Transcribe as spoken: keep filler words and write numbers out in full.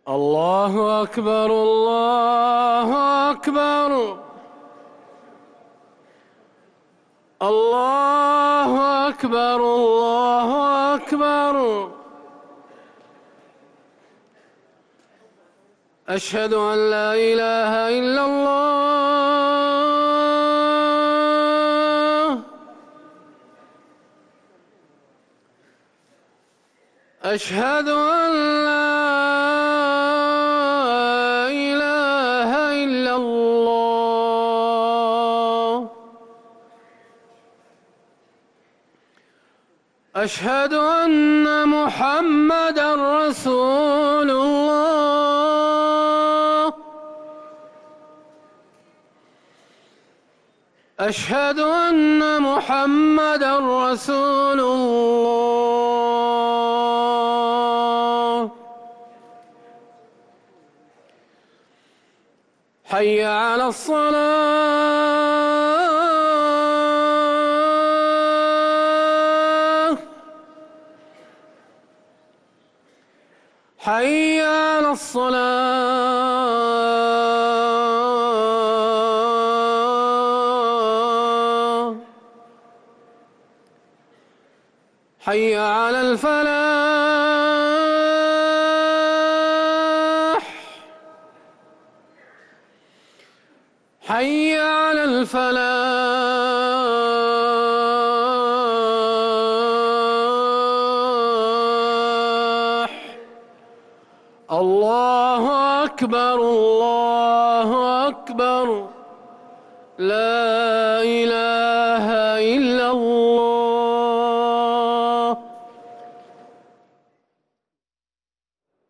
الله أكبر الله أكبر الله أكبر الله أكبر. أشهد أن لا إله إلا الله. أشهد أن لا إله إلا الله. أشهد أن محمدًا رسول الله. أشهد أن محمدًا رسول الله. حي على الصلاة. حي على الصلاة. حي على الفلاح. حي على الفلاح. الله أكبر الله أكبر. لا إله إلا